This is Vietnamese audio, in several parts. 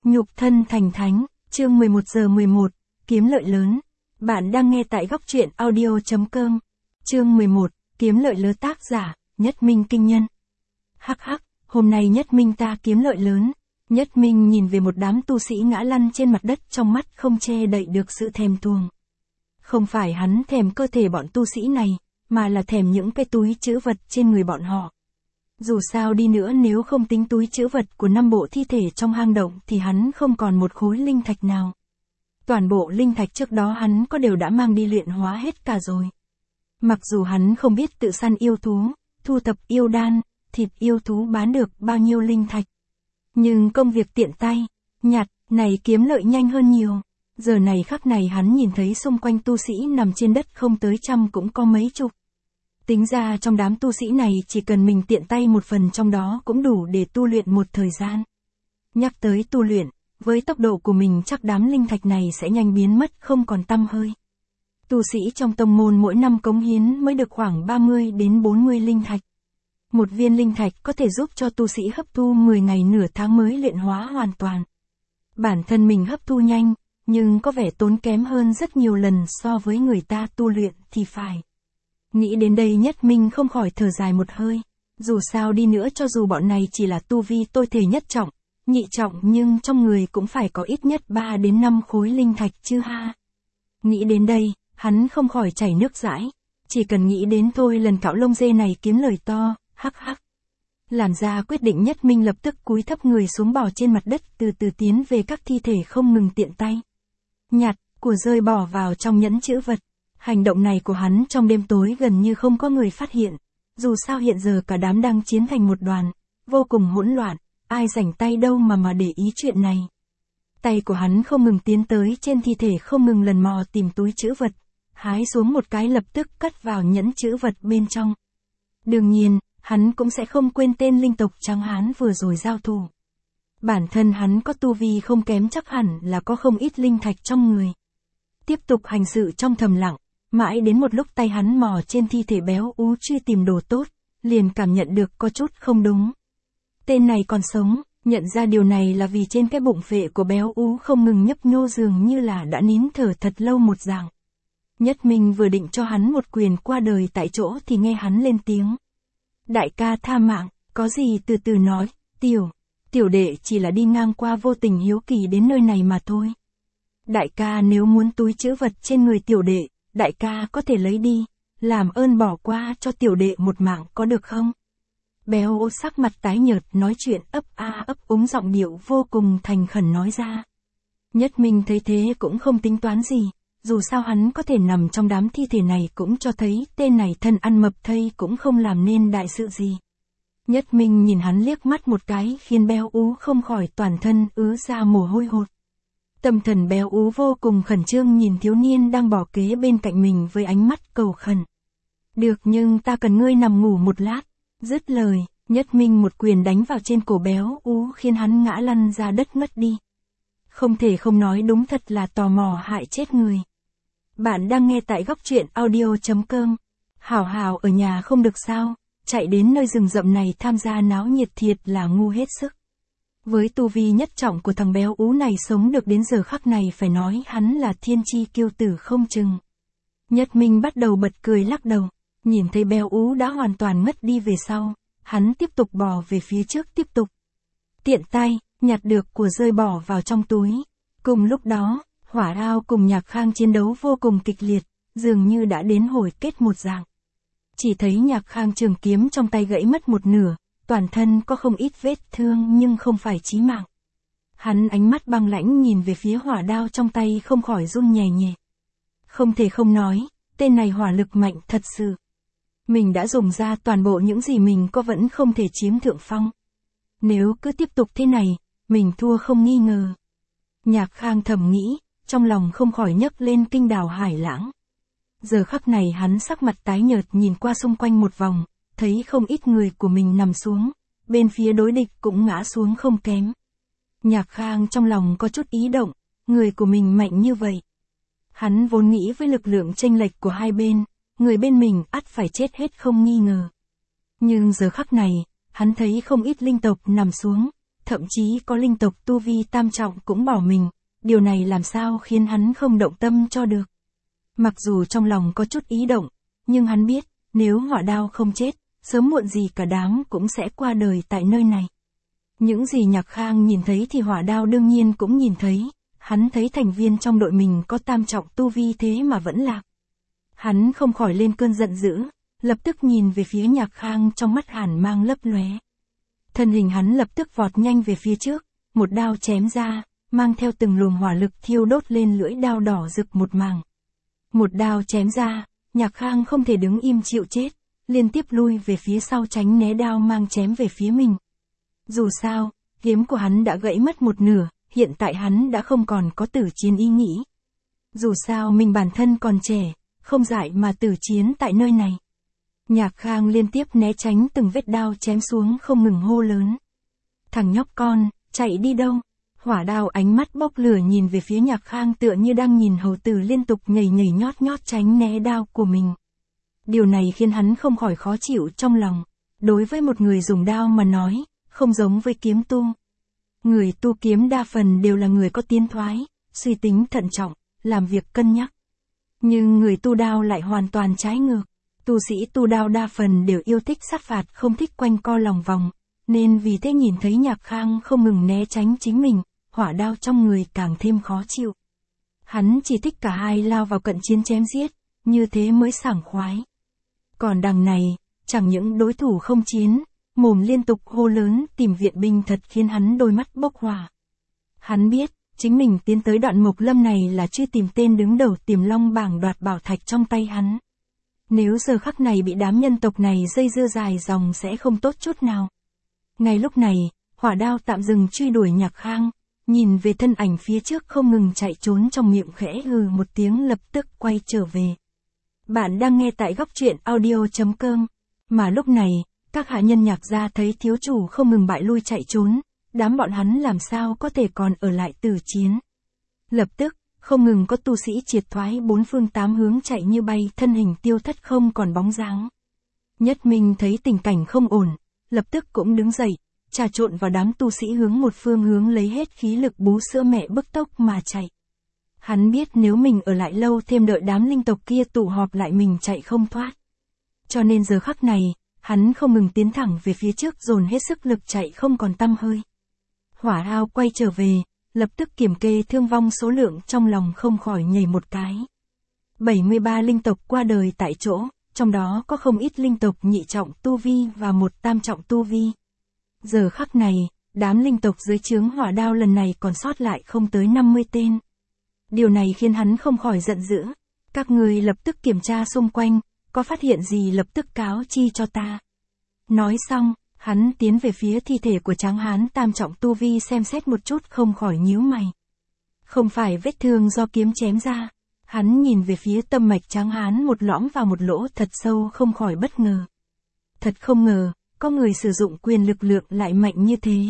Nhục thân thành thánh, chương 11:11, kiếm lợi lớn. Bạn đang nghe tại góc truyện audio.com. Chương 11, kiếm lợi lớn, tác giả, Nhất Minh Kinh Nhân. Hắc hắc, hôm nay Nhất Minh ta kiếm lợi lớn. Nhất Minh nhìn về một đám tu sĩ ngã lăn trên mặt đất, trong mắt không che đậy được sự thèm thuồng. Không phải hắn thèm cơ thể bọn tu sĩ này, mà là thèm những cái túi trữ vật trên người bọn họ. Dù sao đi nữa, nếu không tính túi trữ vật của 5 bộ thi thể trong hang động thì hắn không còn một khối linh thạch nào. Toàn bộ linh thạch trước đó hắn có đều đã mang đi luyện hóa hết cả rồi. Mặc dù hắn không biết tự săn yêu thú, thu thập yêu đan, thịt yêu thú bán được bao nhiêu linh thạch. Nhưng công việc tiện tay, nhặt, này kiếm lợi nhanh hơn nhiều. Giờ này khắc này hắn nhìn thấy xung quanh tu sĩ nằm trên đất không tới trăm cũng có mấy chục. Tính ra trong đám tu sĩ này chỉ cần mình tiện tay một phần trong đó cũng đủ để tu luyện một thời gian. Nhắc tới tu luyện, với tốc độ của mình chắc đám linh thạch này sẽ nhanh biến mất không còn tăm hơi. Tu sĩ trong tông môn mỗi năm cống hiến mới được khoảng 30 đến 40 linh thạch. Một viên linh thạch có thể giúp cho tu sĩ hấp thu 10 ngày nửa tháng mới luyện hóa hoàn toàn. Bản thân mình hấp thu nhanh, nhưng có vẻ tốn kém hơn rất nhiều lần so với người ta tu luyện thì phải. Nghĩ đến đây Nhất Minh không khỏi thở dài một hơi. Dù sao đi nữa, cho dù bọn này chỉ là tu vi tôi thể nhất trọng, nhị trọng, nhưng trong người cũng phải có ít nhất 3 đến 5 khối linh thạch chứ ha. Nghĩ đến đây, hắn không khỏi chảy nước dãi. Chỉ cần nghĩ đến thôi lần cạo lông dê này kiếm lời to, hắc hắc. Làm ra quyết định Nhất Minh lập tức cúi thấp người xuống bò trên mặt đất, từ từ tiến về các thi thể không ngừng tiện tay nhặt, của rơi bỏ vào trong nhẫn trữ vật. Hành động này của hắn trong đêm tối gần như không có người phát hiện. Dù sao hiện giờ cả đám đang chiến thành một đoàn, vô cùng hỗn loạn, ai rảnh tay đâu mà để ý chuyện này. Tay của hắn không ngừng tiến tới trên thi thể, không ngừng lần mò tìm túi trữ vật, hái xuống một cái lập tức cất vào nhẫn trữ vật bên trong. Đương nhiên, hắn cũng sẽ không quên tên linh tộc trắng hán vừa rồi giao thủ. Bản thân hắn có tu vi không kém, chắc hẳn là có không ít linh thạch trong người. Tiếp tục hành sự trong thầm lặng, mãi đến một lúc tay hắn mò trên thi thể béo ú truy tìm đồ tốt, liền cảm nhận được có chút không đúng. Tên này còn sống, nhận ra điều này là vì trên cái bụng phệ của béo ú không ngừng nhấp nhô, dường như là đã nín thở thật lâu một dạng. Nhất Minh vừa định cho hắn một quyền qua đời tại chỗ thì nghe hắn lên tiếng. Đại ca tha mạng, có gì từ từ nói, tiểu đệ chỉ là đi ngang qua vô tình hiếu kỳ đến nơi này mà thôi. Đại ca nếu muốn túi trữ vật trên người tiểu đệ, đại ca có thể lấy đi, làm ơn bỏ qua cho tiểu đệ một mạng có được không? Béo ú sắc mặt tái nhợt nói chuyện ấp a ấp úng, giọng điệu vô cùng thành khẩn nói ra. Nhất Minh thấy thế cũng không tính toán gì, dù sao hắn có thể nằm trong đám thi thể này cũng cho thấy tên này thân ăn mập thây cũng không làm nên đại sự gì. Nhất Minh nhìn hắn liếc mắt một cái khiến béo ú không khỏi toàn thân ứa ra mồ hôi hột. Tâm thần béo ú vô cùng khẩn trương nhìn thiếu niên đang bỏ kế bên cạnh mình với ánh mắt cầu khẩn. Được, nhưng ta cần ngươi nằm ngủ một lát. Dứt lời, Nhất Minh một quyền đánh vào trên cổ béo ú khiến hắn ngã lăn ra đất ngất đi. Không thể không nói, đúng thật là tò mò hại chết người. Bạn đang nghe tại góc truyện audio.com. Hảo ở nhà không được sao, chạy đến nơi rừng rậm này tham gia náo nhiệt thiệt là ngu hết sức. Với tu vi nhất trọng của thằng béo ú này sống được đến giờ khắc này phải nói hắn là thiên chi kiêu tử không chừng. Nhất Minh bắt đầu bật cười lắc đầu, nhìn thấy béo ú đã hoàn toàn ngất đi về sau, hắn tiếp tục bò về phía trước tiếp tục. Tiện tay, nhặt được của rơi bỏ vào trong túi. Cùng lúc đó, Hỏa Đao cùng Nhạc Khang chiến đấu vô cùng kịch liệt, dường như đã đến hồi kết một dạng. Chỉ thấy Nhạc Khang trường kiếm trong tay gãy mất một nửa, toàn thân có không ít vết thương nhưng không phải chí mạng. Hắn ánh mắt băng lãnh nhìn về phía hỏa đao trong tay không khỏi run nhẹ nhẹ. Không thể không nói, tên này hỏa lực mạnh thật sự. Mình đã dùng ra toàn bộ những gì mình có vẫn không thể chiếm thượng phong. Nếu cứ tiếp tục thế này, mình thua không nghi ngờ. Nhạc Khang thầm nghĩ, trong lòng không khỏi nhấc lên kinh đào hải lãng. Giờ khắc này hắn sắc mặt tái nhợt nhìn qua xung quanh một vòng, thấy không ít người của mình nằm xuống, bên phía đối địch cũng ngã xuống không kém. Nhạc Khang trong lòng có chút ý động, người của mình mạnh như vậy. Hắn vốn nghĩ với lực lượng chênh lệch của hai bên, người bên mình ắt phải chết hết không nghi ngờ. Nhưng giờ khắc này, hắn thấy không ít linh tộc nằm xuống, thậm chí có linh tộc tu vi tam trọng cũng bỏ mình, điều này làm sao khiến hắn không động tâm cho được. Mặc dù trong lòng có chút ý động, nhưng hắn biết, nếu Hỏa Đao không chết, sớm muộn gì cả đám cũng sẽ qua đời tại nơi này. Những gì Nhạc Khang nhìn thấy thì Hỏa Đao đương nhiên cũng nhìn thấy, hắn thấy thành viên trong đội mình có tam trọng tu vi thế mà vẫn lạc. Hắn không khỏi lên cơn giận dữ, lập tức nhìn về phía Nhạc Khang trong mắt hàn mang lấp lóe. Thân hình hắn lập tức vọt nhanh về phía trước, một đao chém ra, mang theo từng luồng hỏa lực thiêu đốt lên lưỡi đao đỏ rực một mảng. Một đao chém ra, Nhạc Khang không thể đứng im chịu chết, liên tiếp lui về phía sau tránh né đao mang chém về phía mình. Dù sao, kiếm của hắn đã gãy mất một nửa, hiện tại hắn đã không còn có tử chiến ý nghĩ. Dù sao mình bản thân còn trẻ, không dại mà tử chiến tại nơi này. Nhạc Khang liên tiếp né tránh từng vết đao chém xuống không ngừng hô lớn. Thằng nhóc con, chạy đi đâu? Hỏa Đao ánh mắt bốc lửa nhìn về phía Nhạc Khang tựa như đang nhìn hầu tử liên tục nhảy nhảy nhót nhót tránh né đao của mình. Điều này khiến hắn không khỏi khó chịu trong lòng. Đối với một người dùng đao mà nói, không giống với kiếm tu. Người tu kiếm đa phần đều là người có tiến thoái, suy tính thận trọng, làm việc cân nhắc. Nhưng người tu đao lại hoàn toàn trái ngược. Tu sĩ tu đao đa phần đều yêu thích sát phạt không thích quanh co lòng vòng, nên vì thế nhìn thấy Nhạc Khang không ngừng né tránh chính mình, hỏa đao trong người càng thêm khó chịu. Hắn chỉ thích cả hai lao vào cận chiến chém giết, như thế mới sảng khoái. Còn đằng này, chẳng những đối thủ không chiến, mồm liên tục hô lớn tìm viện binh thật khiến hắn đôi mắt bốc hỏa. Hắn biết, chính mình tiến tới đoạn Mộc Lâm này là chưa tìm tên đứng đầu Tiềm Long bảng đoạt bảo thạch trong tay hắn. Nếu giờ khắc này bị đám nhân tộc này dây dưa dài dòng sẽ không tốt chút nào. Ngay lúc này, Hỏa Đao tạm dừng truy đuổi Nhạc Khang, nhìn về thân ảnh phía trước không ngừng chạy trốn trong miệng khẽ hừ một tiếng lập tức quay trở về. Bạn đang nghe tại góc truyện audio.com. Mà lúc này, các hạ nhân Nhạc gia thấy thiếu chủ không ngừng bại lui chạy trốn, đám bọn hắn làm sao có thể còn ở lại tử chiến. Lập tức, không ngừng có tu sĩ triệt thoái bốn phương tám hướng chạy như bay, thân hình tiêu thất không còn bóng dáng. Nhất Minh thấy tình cảnh không ổn, lập tức cũng đứng dậy, trà trộn vào đám tu sĩ hướng một phương hướng lấy hết khí lực bú sữa mẹ bức tốc mà chạy. Hắn biết nếu mình ở lại lâu thêm đợi đám linh tộc kia tụ họp lại mình chạy không thoát. Cho nên giờ khắc này, hắn không ngừng tiến thẳng về phía trước dồn hết sức lực chạy không còn tăm hơi. Hỏa Đao quay trở về, lập tức kiểm kê thương vong số lượng trong lòng không khỏi nhảy một cái. 73 linh tộc qua đời tại chỗ, trong đó có không ít linh tộc nhị trọng tu vi và một tam trọng tu vi. Giờ khắc này, đám linh tộc dưới trướng Hỏa Đao lần này còn sót lại không tới 50 tên. Điều này khiến hắn không khỏi giận dữ. Các người lập tức kiểm tra xung quanh, có phát hiện gì lập tức cáo chi cho ta. Nói xong, hắn tiến về phía thi thể của tráng hán tam trọng tu vi xem xét một chút không khỏi nhíu mày. Không phải vết thương do kiếm chém ra. Hắn nhìn về phía tâm mạch tráng hán một lõm vào một lỗ thật sâu không khỏi bất ngờ. Thật không ngờ, có người sử dụng quyền lực lượng lại mạnh như thế.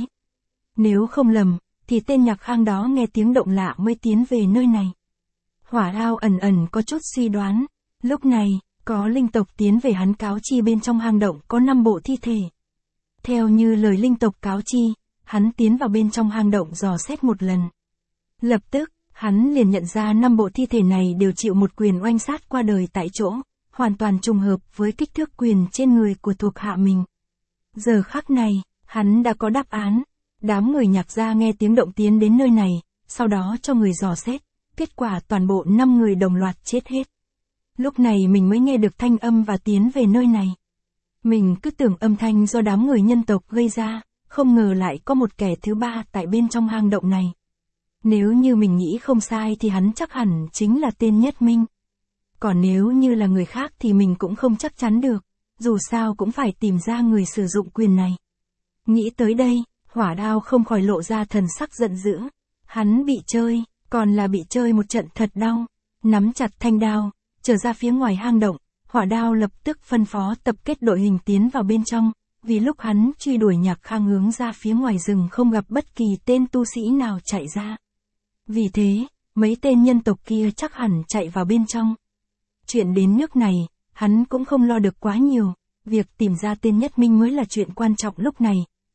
Nếu không lầm, thì tên Nhạc Khang đó nghe tiếng động lạ mới tiến về nơi này. Hỏa Đao ẩn ẩn có chút suy đoán. Lúc này, có linh tộc tiến về hắn cáo chi bên trong hang động có 5 bộ thi thể. Theo như lời linh tộc cáo chi, hắn tiến vào bên trong hang động dò xét một lần. Lập tức, hắn liền nhận ra 5 bộ thi thể này đều chịu một quyền oanh sát qua đời tại chỗ, hoàn toàn trùng hợp với kích thước quyền trên người của thuộc hạ mình. Giờ khắc này, hắn đã có đáp án. Đám người Nhạc gia nghe tiếng động tiến đến nơi này, sau đó cho người dò xét, kết quả toàn bộ 5 người đồng loạt chết hết. Lúc này mình mới nghe được thanh âm và tiến về nơi này. Mình cứ tưởng âm thanh do đám người nhân tộc gây ra, không ngờ lại có một kẻ thứ ba tại bên trong hang động này. Nếu như mình nghĩ không sai thì hắn chắc hẳn chính là tên Nhất Minh. Còn nếu như là người khác thì mình cũng không chắc chắn được, dù sao cũng phải tìm ra người sử dụng quyền này. Nghĩ tới đây, Hỏa Đao không khỏi lộ ra thần sắc giận dữ. Hắn bị chơi, còn là bị chơi một trận thật đau. Nắm chặt thanh đao, trở ra phía ngoài hang động, Hỏa Đao lập tức phân phó tập kết đội hình tiến vào bên trong, vì lúc hắn truy đuổi Nhạc Khang hướng ra phía ngoài rừng không gặp bất kỳ tên tu sĩ nào chạy ra. Vì thế, mấy tên nhân tộc kia chắc hẳn chạy vào bên trong. Chuyện đến nước này, hắn cũng không lo được quá nhiều, việc tìm ra tên Nhất Minh mới là chuyện quan trọng lúc này,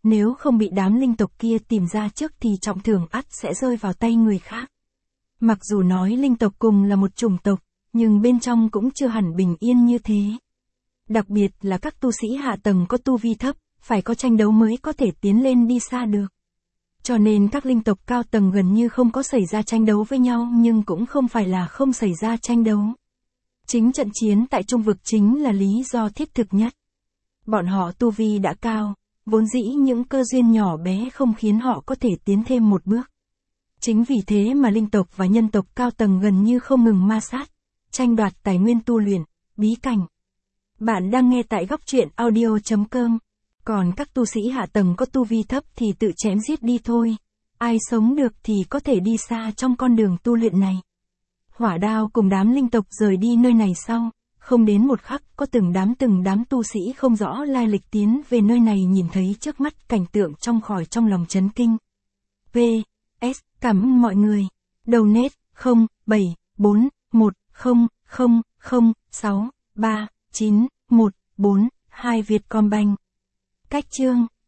Nếu không bị đám linh tộc kia tìm ra trước thì trọng thưởng ắt sẽ rơi vào tay người khác. Mặc dù nói linh tộc cùng là một chủng tộc, nhưng bên trong cũng chưa hẳn bình yên như thế. Đặc biệt là các tu sĩ hạ tầng có tu vi thấp, phải có tranh đấu mới có thể tiến lên đi xa được. Cho nên các linh tộc cao tầng gần như không có xảy ra tranh đấu với nhau, nhưng cũng không phải là không xảy ra tranh đấu. Chính trận chiến tại Trung vực chính là lý do thiết thực nhất. Bọn họ tu vi đã cao, vốn dĩ những cơ duyên nhỏ bé không khiến họ có thể tiến thêm một bước. Chính vì thế mà linh tộc và nhân tộc cao tầng gần như không ngừng ma sát, tranh đoạt tài nguyên tu luyện, bí cảnh. Bạn đang nghe tại góc truyện audio.com. Còn các tu sĩ hạ tầng có tu vi thấp thì tự chém giết đi thôi. Ai sống được thì có thể đi xa trong con đường tu luyện này. Hỏa Đao cùng đám linh tộc rời đi nơi này sau, không đến một khắc có từng đám tu sĩ không rõ lai lịch tiến về nơi này nhìn thấy trước mắt cảnh tượng trong khỏi trong lòng chấn kinh. V.S. Cảm ơn mọi người. Donate 074100063914 Vietcombank. Cách chương